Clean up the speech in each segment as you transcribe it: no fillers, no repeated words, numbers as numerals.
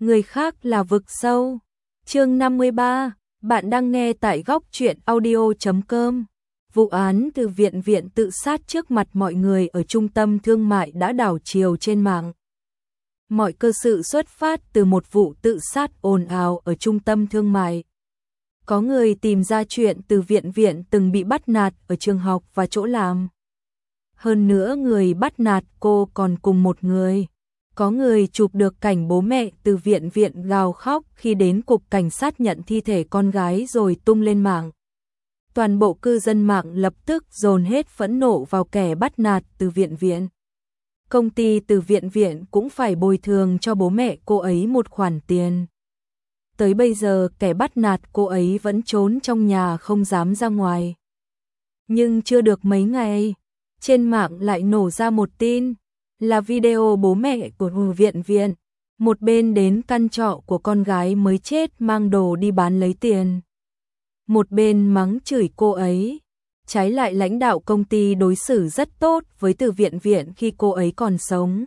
người khác là vực sâu. Chương 53, bạn đang nghe tại góc truyện audio.com. Vụ án từ viện tự sát trước mặt mọi người ở trung tâm thương mại đã đảo chiều trên mạng. Mọi cơ sự xuất phát từ một vụ tự sát ồn ào ở trung tâm thương mại. Có người tìm ra chuyện từ viện từng bị bắt nạt ở trường học và chỗ làm. Hơn nữa người bắt nạt cô còn cùng một người. Có người chụp được cảnh bố mẹ từ viện gào khóc khi đến cục cảnh sát nhận thi thể con gái rồi tung lên mạng. Toàn bộ cư dân mạng lập tức dồn hết phẫn nộ vào kẻ bắt nạt từ viện. Công ty từ viện cũng phải bồi thường cho bố mẹ cô ấy một khoản tiền. Tới bây giờ kẻ bắt nạt cô ấy vẫn trốn trong nhà không dám ra ngoài. Nhưng chưa được mấy ngày, trên mạng lại nổ ra một tin, là video bố mẹ của viện. Một bên đến căn trọ của con gái mới chết mang đồ đi bán lấy tiền. Một bên mắng chửi cô ấy. Trái lại lãnh đạo công ty đối xử rất tốt với từ viện khi cô ấy còn sống.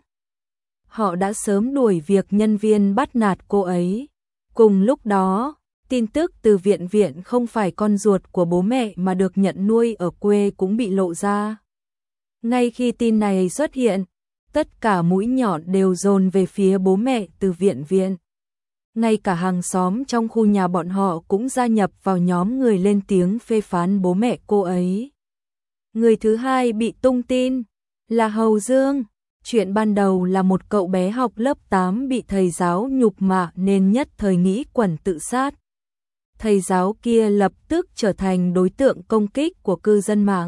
Họ đã sớm đuổi việc nhân viên bắt nạt cô ấy. Cùng lúc đó, tin tức từ viện không phải con ruột của bố mẹ mà được nhận nuôi ở quê cũng bị lộ ra. Ngay khi tin này xuất hiện, tất cả mũi nhọn đều dồn về phía bố mẹ từ viện. Ngay cả hàng xóm trong khu nhà bọn họ cũng gia nhập vào nhóm người lên tiếng phê phán bố mẹ cô ấy. Người thứ hai bị tung tin là Hầu Dương. Chuyện ban đầu là một cậu bé học lớp 8 bị thầy giáo nhục mạ nên nhất thời nghĩ quẩn tự sát. Thầy giáo kia lập tức trở thành đối tượng công kích của cư dân mạng.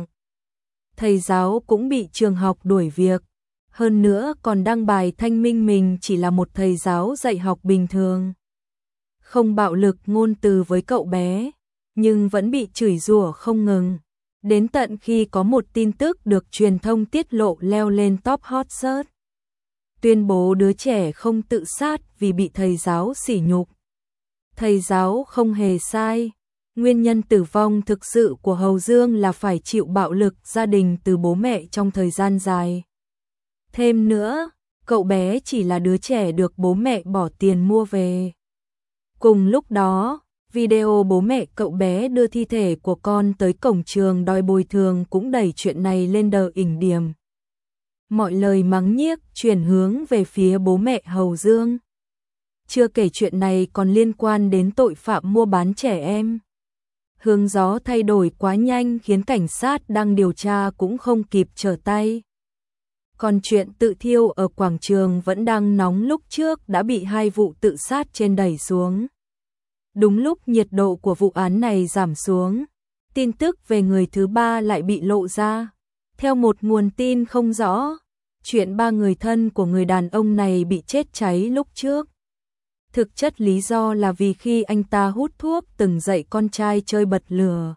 Thầy giáo cũng bị trường học đuổi việc. Hơn nữa còn đăng bài thanh minh mình chỉ là một thầy giáo dạy học bình thường. Không bạo lực ngôn từ với cậu bé, nhưng vẫn bị chửi rủa không ngừng. Đến tận khi có một tin tức được truyền thông tiết lộ leo lên top hot search. Tuyên bố đứa trẻ không tự sát vì bị thầy giáo sỉ nhục. Thầy giáo không hề sai. Nguyên nhân tử vong thực sự của Hầu Dương là phải chịu bạo lực gia đình từ bố mẹ trong thời gian dài. Thêm nữa, cậu bé chỉ là đứa trẻ được bố mẹ bỏ tiền mua về. Cùng lúc đó, video bố mẹ cậu bé đưa thi thể của con tới cổng trường đòi bồi thường cũng đẩy chuyện này lên đỉnh điểm. Mọi lời mắng nhiếc chuyển hướng về phía bố mẹ Hầu Dương. Chưa kể chuyện này còn liên quan đến tội phạm mua bán trẻ em. Hướng gió thay đổi quá nhanh khiến cảnh sát đang điều tra cũng không kịp trở tay. Còn chuyện tự thiêu ở quảng trường vẫn đang nóng, lúc trước đã bị 2 vụ tự sát trên đẩy xuống. Đúng lúc nhiệt độ của vụ án này giảm xuống, tin tức về người thứ 3 lại bị lộ ra. Theo một nguồn tin không rõ, chuyện 3 người thân của người đàn ông này bị chết cháy lúc trước. Thực chất lý do là vì khi anh ta hút thuốc từng dạy con trai chơi bật lửa.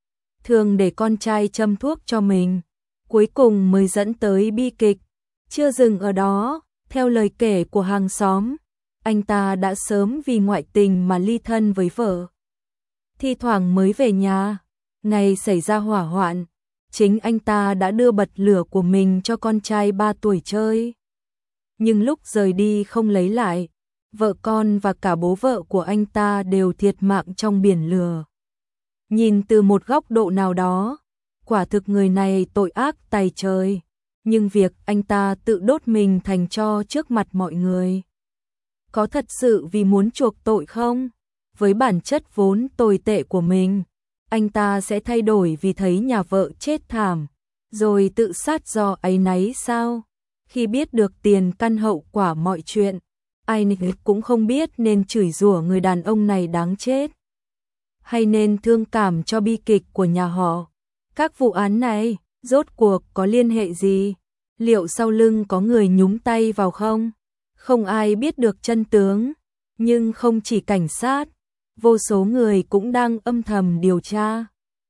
Thường để con trai châm thuốc cho mình, cuối cùng mới dẫn tới bi kịch. Chưa dừng ở đó, theo lời kể của hàng xóm, anh ta đã sớm vì ngoại tình mà ly thân với vợ. Thi thoảng mới về nhà, ngày xảy ra hỏa hoạn, chính anh ta đã đưa bật lửa của mình cho con trai 3 tuổi chơi. Nhưng lúc rời đi không lấy lại, vợ con và cả bố vợ của anh ta đều thiệt mạng trong biển lửa. Nhìn từ một góc độ nào đó, quả thực người này tội ác tày trời, nhưng việc anh ta tự đốt mình thành tro trước mặt mọi người, có thật sự vì muốn chuộc tội không? Với bản chất vốn tồi tệ của mình, anh ta sẽ thay đổi vì thấy nhà vợ chết thảm, rồi tự sát do áy náy sao? Khi biết được tiền căn hậu quả mọi chuyện, ai cũng không biết nên chửi rủa người đàn ông này đáng chết, hay nên thương cảm cho bi kịch của nhà họ. Các vụ án này, rốt cuộc có liên hệ gì? Liệu sau lưng có người nhúng tay vào không? Không ai biết được chân tướng, nhưng không chỉ cảnh sát, vô số người cũng đang âm thầm điều tra.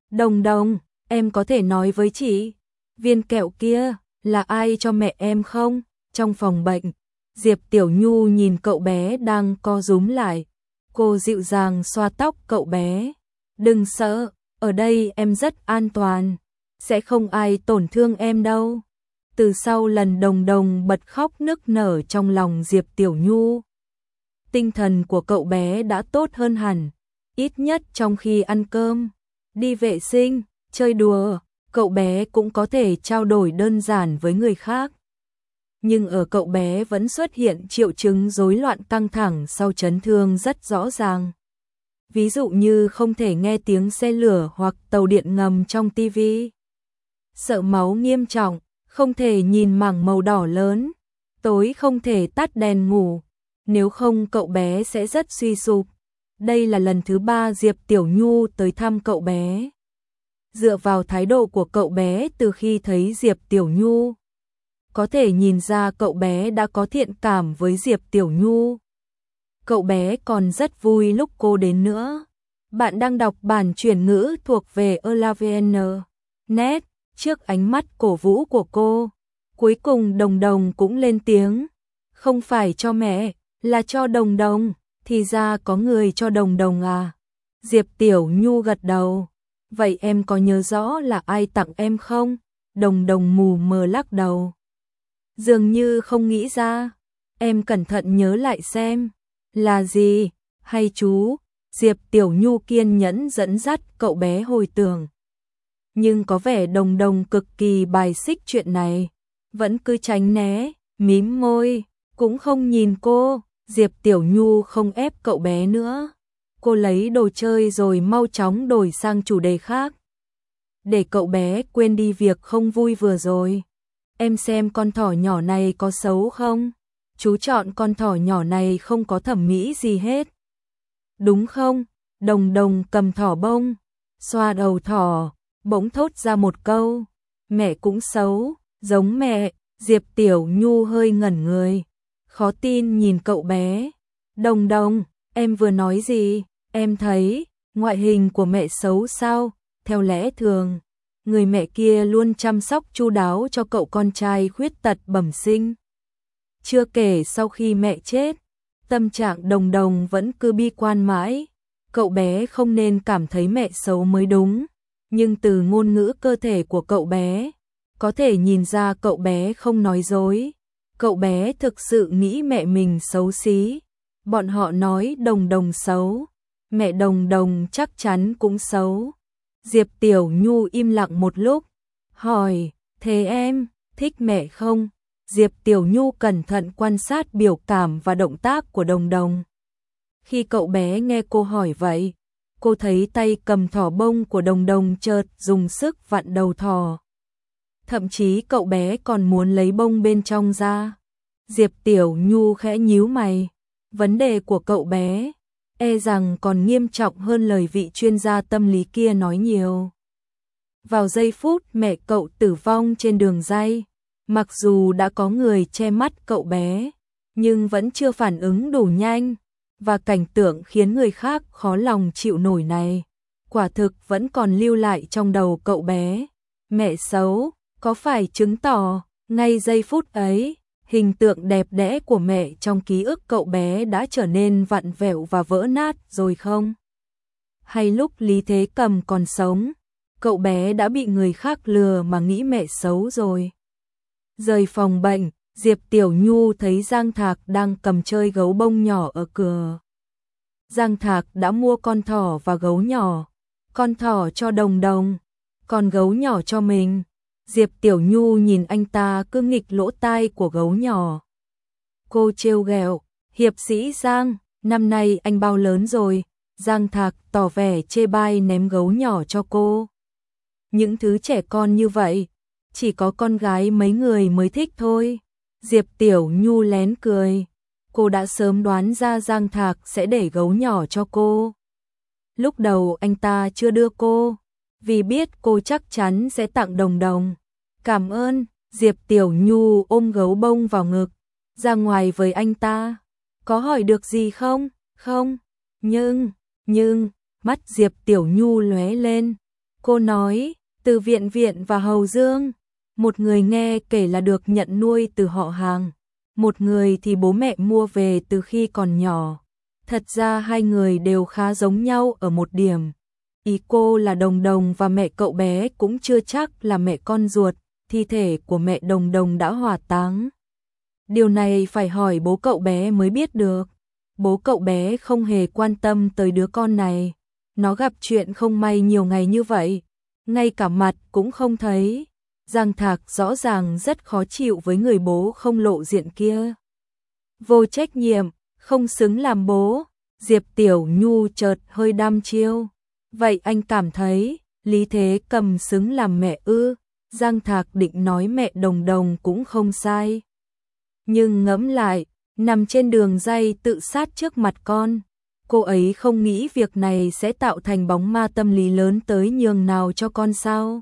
Đồng, em có thể nói với chị, viên kẹo kia là ai cho mẹ em không? Trong phòng bệnh, Diệp Tiểu Nhu nhìn cậu bé đang co rúm lại. Cô dịu dàng xoa tóc cậu bé. Đừng sợ, ở đây em rất an toàn, sẽ không ai tổn thương em đâu. Từ sau lần Đồng bật khóc nức nở trong lòng Diệp Tiểu Nhu, tinh thần của cậu bé đã tốt hơn hẳn, ít nhất trong khi ăn cơm, đi vệ sinh, chơi đùa, cậu bé cũng có thể trao đổi đơn giản với người khác. Nhưng ở cậu bé vẫn xuất hiện triệu chứng rối loạn căng thẳng sau chấn thương rất rõ ràng. Ví dụ như không thể nghe tiếng xe lửa hoặc tàu điện ngầm trong tivi. Sợ máu nghiêm trọng, không thể nhìn mảng màu đỏ lớn, tối không thể tắt đèn ngủ, nếu không cậu bé sẽ rất suy sụp. Đây là lần thứ 3 Diệp Tiểu Nhu tới thăm cậu bé. Dựa vào thái độ của cậu bé từ khi thấy Diệp Tiểu Nhu, có thể nhìn ra cậu bé đã có thiện cảm với Diệp Tiểu Nhu. Cậu bé còn rất vui lúc cô đến nữa. Bạn đang đọc bản chuyển ngữ thuộc về Elavn.net. Trước ánh mắt cổ vũ của cô, cuối cùng Đồng Đồng cũng lên tiếng. Không phải cho mẹ, là cho Đồng Đồng. Thì ra có người cho Đồng Đồng à? Diệp Tiểu Nhu gật đầu. Vậy em có nhớ rõ là ai tặng em không? Đồng Đồng mù mờ lắc đầu. Dường như không nghĩ ra. Em cẩn thận nhớ lại xem. Là gì? Hay chú? Diệp Tiểu Nhu kiên nhẫn dẫn dắt cậu bé hồi tưởng. Nhưng có vẻ Đồng Đồng cực kỳ bài xích chuyện này. Vẫn cứ tránh né, mím môi, cũng không nhìn cô. Diệp Tiểu Nhu không ép cậu bé nữa. Cô lấy đồ chơi rồi mau chóng đổi sang chủ đề khác. Để cậu bé quên đi việc không vui vừa rồi. Em xem con thỏ nhỏ này có xấu không? Chú chọn con thỏ nhỏ này không có thẩm mỹ gì hết. Đúng không? Đồng Đồng cầm thỏ bông, xoa đầu thỏ, bỗng thốt ra một câu. Mẹ cũng xấu, giống mẹ. Diệp Tiểu Nhu hơi ngẩn người, khó tin nhìn cậu bé. Đồng Đồng, em vừa nói gì? Em thấy ngoại hình của mẹ xấu sao? Theo lẽ thường, người mẹ kia luôn chăm sóc chu đáo cho cậu con trai khuyết tật bẩm sinh. Chưa kể sau khi mẹ chết, tâm trạng Đồng Đồng vẫn cứ bi quan mãi. Cậu bé không nên cảm thấy mẹ xấu mới đúng. Nhưng từ ngôn ngữ cơ thể của cậu bé, có thể nhìn ra cậu bé không nói dối. Cậu bé thực sự nghĩ mẹ mình xấu xí. Bọn họ nói Đồng Đồng xấu, mẹ Đồng Đồng chắc chắn cũng xấu. Diệp Tiểu Nhu im lặng một lúc, hỏi, thế em thích mẹ không? Diệp Tiểu Nhu cẩn thận quan sát biểu cảm và động tác của Đồng Đồng. Khi cậu bé nghe cô hỏi vậy, cô thấy tay cầm thỏ bông của Đồng Đồng chợt dùng sức vặn đầu thỏ. Thậm chí cậu bé còn muốn lấy bông bên trong ra. Diệp Tiểu Nhu khẽ nhíu mày. Vấn đề của cậu bé e rằng còn nghiêm trọng hơn lời vị chuyên gia tâm lý kia nói nhiều. Vào giây phút mẹ cậu tử vong trên đường ray, mặc dù đã có người che mắt cậu bé, nhưng vẫn chưa phản ứng đủ nhanh, và cảnh tượng khiến người khác khó lòng chịu nổi này, quả thực vẫn còn lưu lại trong đầu cậu bé. Mẹ xấu, có phải chứng tỏ, ngay giây phút ấy, hình tượng đẹp đẽ của mẹ trong ký ức cậu bé đã trở nên vặn vẹo và vỡ nát rồi không? Hay lúc Lý Thế Cầm còn sống, cậu bé đã bị người khác lừa mà nghĩ mẹ xấu rồi? Rời phòng bệnh, Diệp Tiểu Nhu thấy Giang Thạc đang cầm chơi gấu bông nhỏ ở cửa. Giang Thạc đã mua con thỏ và gấu nhỏ, con thỏ cho Đồng Đồng, còn gấu nhỏ cho mình. Diệp Tiểu Nhu nhìn anh ta cứ nghịch lỗ tai của gấu nhỏ. Cô trêu ghẹo, hiệp sĩ Giang, năm nay anh bao lớn rồi? Giang Thạc tỏ vẻ chê bai ném gấu nhỏ cho cô. Những thứ trẻ con như vậy, chỉ có con gái mấy người mới thích thôi. Diệp Tiểu Nhu lén cười. Cô đã sớm đoán ra Giang Thạc sẽ để gấu nhỏ cho cô. Lúc đầu anh ta chưa đưa cô, vì biết cô chắc chắn sẽ tặng Đồng Đồng. Cảm ơn. Diệp Tiểu Nhu ôm gấu bông vào ngực, ra ngoài với anh ta. Có hỏi được gì không? Không. Nhưng, mắt Diệp Tiểu Nhu lóe lên. Cô nói, từ Viện Viện và Hầu Dương, một người nghe kể là được nhận nuôi từ họ hàng, một người thì bố mẹ mua về từ khi còn nhỏ. Thật ra hai người đều khá giống nhau ở một điểm. Ý cô là Đồng Đồng và mẹ cậu bé cũng chưa chắc là mẹ con ruột, thi thể của mẹ Đồng Đồng đã hỏa táng. Điều này phải hỏi bố cậu bé mới biết được. bố cậu bé không hề quan tâm tới đứa con này. Nó gặp chuyện không may nhiều ngày như vậy, ngay cả mặt cũng không thấy. Giang Thạc rõ ràng rất khó chịu với người bố không lộ diện kia. Vô trách nhiệm, không xứng làm bố. Diệp Tiểu Nhu chợt hơi đăm chiêu. Vậy anh cảm thấy Lý Thế Cầm xứng làm mẹ ư? Giang Thạc định nói mẹ Đồng Đồng cũng không sai. Nhưng ngẫm lại, nằm trên đường ray tự sát trước mặt con, cô ấy không nghĩ việc này sẽ tạo thành bóng ma tâm lý lớn tới nhường nào cho con sao?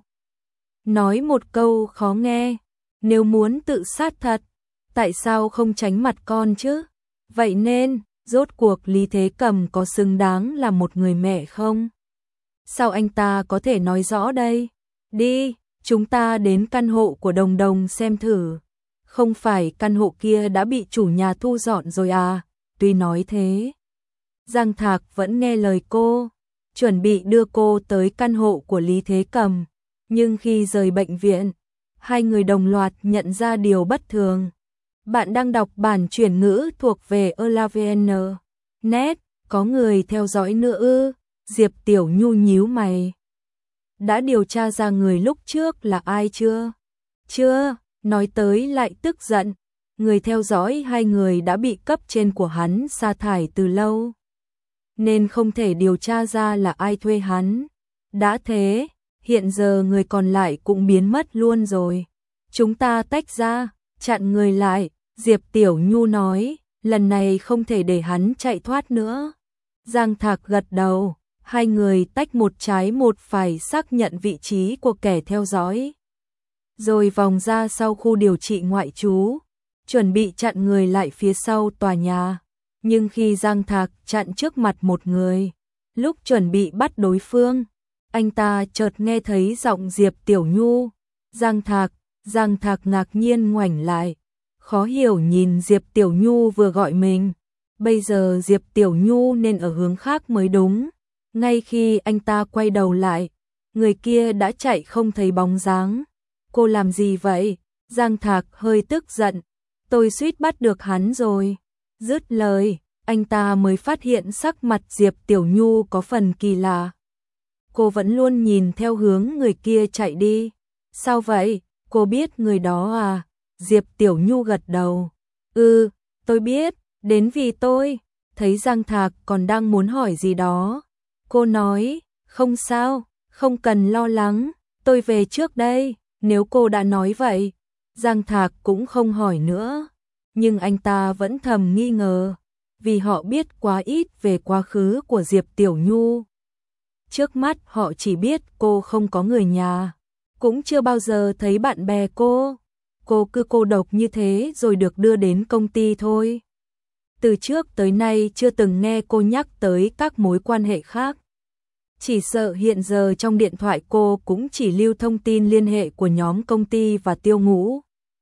Nói một câu khó nghe, nếu muốn tự sát thật, tại sao không tránh mặt con chứ? Vậy nên, rốt cuộc Lý Thế Cầm có xứng đáng là một người mẹ không? Sao anh ta có thể nói rõ đây? Đi, chúng ta đến căn hộ của Đồng Đồng xem thử. Không phải căn hộ kia đã bị chủ nhà thu dọn rồi à? Tuy nói thế, Giang Thạc vẫn nghe lời cô, chuẩn bị đưa cô tới căn hộ của Lý Thế Cầm. Nhưng khi rời bệnh viện, hai người đồng loạt nhận ra điều bất thường. Bạn đang đọc bản chuyển ngữ thuộc về Elavn. Net, có người theo dõi nữa ư? Diệp Tiểu Nhu nhíu mày. Đã điều tra ra người lúc trước là ai chưa? Chưa, nói tới lại tức giận. Người theo dõi hai người đã bị cấp trên của hắn sa thải từ lâu, nên không thể điều tra ra là ai thuê hắn. Đã thế, hiện giờ người còn lại cũng biến mất luôn rồi. Chúng ta tách ra, chặn người lại, Diệp Tiểu Nhu nói, lần này không thể để hắn chạy thoát nữa. Giang Thạc gật đầu, hai người tách một trái một phải xác nhận vị trí của kẻ theo dõi. Rồi vòng ra sau khu điều trị ngoại trú, chuẩn bị chặn người lại phía sau tòa nhà. Nhưng khi Giang Thạc chặn trước mặt một người, lúc chuẩn bị bắt đối phương, anh ta chợt nghe thấy giọng Diệp Tiểu Nhu. Giang Thạc ngạc nhiên ngoảnh lại, khó hiểu nhìn Diệp Tiểu Nhu vừa gọi mình. Bây giờ Diệp Tiểu Nhu nên ở hướng khác mới đúng. Ngay khi anh ta quay đầu lại, người kia đã chạy không thấy bóng dáng. Cô làm gì vậy? Giang Thạc hơi tức giận. Tôi suýt bắt được hắn rồi. Dứt lời, anh ta mới phát hiện sắc mặt Diệp Tiểu Nhu có phần kỳ lạ. Cô vẫn luôn nhìn theo hướng người kia chạy đi. Sao vậy? Cô biết người đó à? Diệp Tiểu Nhu gật đầu. Tôi biết, đến vì tôi. Thấy Giang Thạc còn đang muốn hỏi gì đó, cô nói, không sao, không cần lo lắng, tôi về trước đây. Nếu cô đã nói vậy, Giang Thạc cũng không hỏi nữa. Nhưng anh ta vẫn thầm nghi ngờ, vì họ biết quá ít về quá khứ của Diệp Tiểu Nhu. Trước mắt họ chỉ biết cô không có người nhà, cũng chưa bao giờ thấy bạn bè cô. Cô cứ cô độc như thế rồi được đưa đến công ty thôi. Từ trước tới nay chưa từng nghe cô nhắc tới các mối quan hệ khác. Chỉ sợ hiện giờ trong điện thoại cô cũng chỉ lưu thông tin liên hệ của nhóm công ty và Tiêu Ngũ.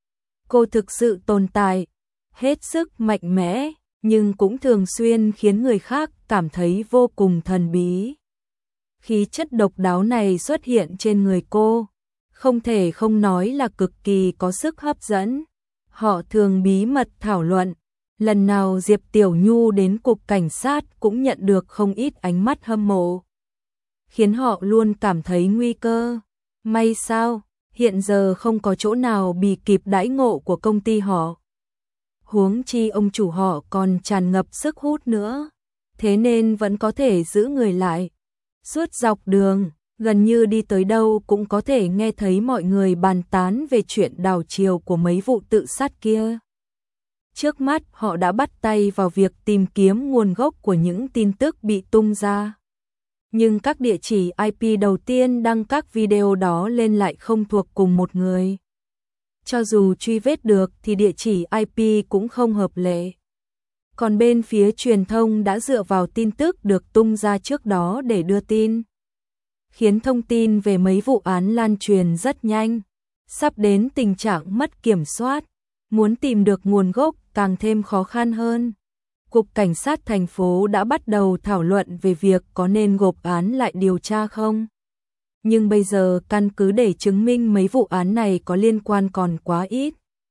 Cô thực sự tồn tại, hết sức mạnh mẽ, nhưng cũng thường xuyên khiến người khác cảm thấy vô cùng thần bí. Khí chất độc đáo này xuất hiện trên người cô, không thể không nói là cực kỳ có sức hấp dẫn. Họ thường bí mật thảo luận. Lần nào Diệp Tiểu Nhu đến cục cảnh sát cũng nhận được không ít ánh mắt hâm mộ, khiến họ luôn cảm thấy nguy cơ. May sao, hiện giờ không có chỗ nào bì kịp đãi ngộ của công ty họ. Huống chi ông chủ họ còn tràn ngập sức hút nữa, thế nên vẫn có thể giữ người lại. Suốt dọc đường, gần như đi tới đâu cũng có thể nghe thấy mọi người bàn tán về chuyện đảo chiều của mấy vụ tự sát kia. Trước mắt họ đã bắt tay vào việc tìm kiếm nguồn gốc của những tin tức bị tung ra. Nhưng các địa chỉ IP đầu tiên đăng các video đó lên lại không thuộc cùng một người. Cho dù truy vết được thì địa chỉ IP cũng không hợp lệ. Còn bên phía truyền thông đã dựa vào tin tức được tung ra trước đó để đưa tin, khiến thông tin về mấy vụ án lan truyền rất nhanh, sắp đến tình trạng mất kiểm soát. Muốn tìm được nguồn gốc càng thêm khó khăn hơn. Cục Cảnh sát thành phố đã bắt đầu thảo luận về việc có nên gộp án lại điều tra không. Nhưng bây giờ căn cứ để chứng minh mấy vụ án này có liên quan còn quá ít.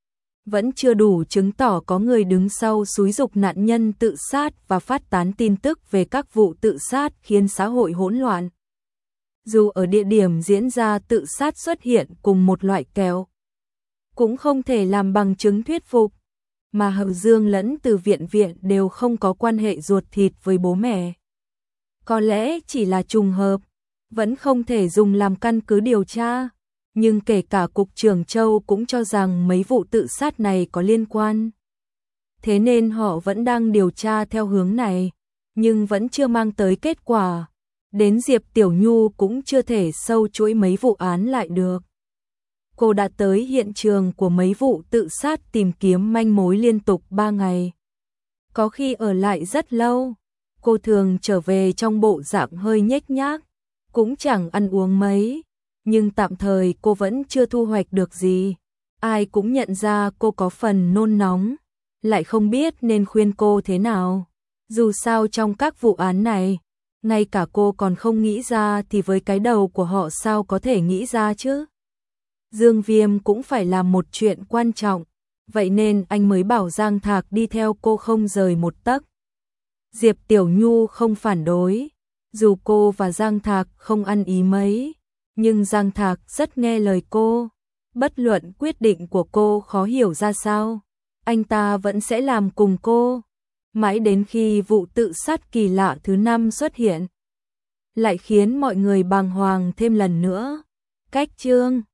vẫn chưa đủ chứng tỏ có người đứng sau xúi giục nạn nhân tự sát và phát tán tin tức về các vụ tự sát khiến xã hội hỗn loạn. Dù ở địa điểm diễn ra tự sát xuất hiện cùng một loại kẹo, cũng không thể làm bằng chứng thuyết phục, mà Hậu Dương lẫn Từ Viện Viện đều không có quan hệ ruột thịt với bố mẹ. Có lẽ chỉ là trùng hợp, vẫn không thể dùng làm căn cứ điều tra, nhưng kể cả Cục trưởng Châu cũng cho rằng mấy vụ tự sát này có liên quan. Thế nên họ vẫn đang điều tra theo hướng này, nhưng vẫn chưa mang tới kết quả. Đến Diệp Tiểu Nhu cũng chưa thể sâu chuỗi mấy vụ án lại được. Cô đã tới hiện trường của mấy vụ tự sát tìm kiếm manh mối liên tục 3 ngày. Có khi ở lại rất lâu, cô thường trở về trong bộ dạng hơi nhếch nhác, cũng chẳng ăn uống mấy, nhưng tạm thời cô vẫn chưa thu hoạch được gì. Ai cũng nhận ra cô có phần nôn nóng, lại không biết nên khuyên cô thế nào. Dù sao trong các vụ án này, ngay cả cô còn không nghĩ ra thì với cái đầu của họ sao có thể nghĩ ra chứ? Dương Viêm cũng phải làm một chuyện quan trọng, vậy nên anh mới bảo Giang Thạc đi theo cô không rời một tấc. Diệp Tiểu Nhu không phản đối, dù cô và Giang Thạc không ăn ý mấy, nhưng Giang Thạc rất nghe lời cô. Bất luận quyết định của cô khó hiểu ra sao, anh ta vẫn sẽ làm cùng cô. Mãi đến khi vụ tự sát kỳ lạ thứ 5 xuất hiện, lại khiến mọi người bàng hoàng thêm lần nữa. Cách chương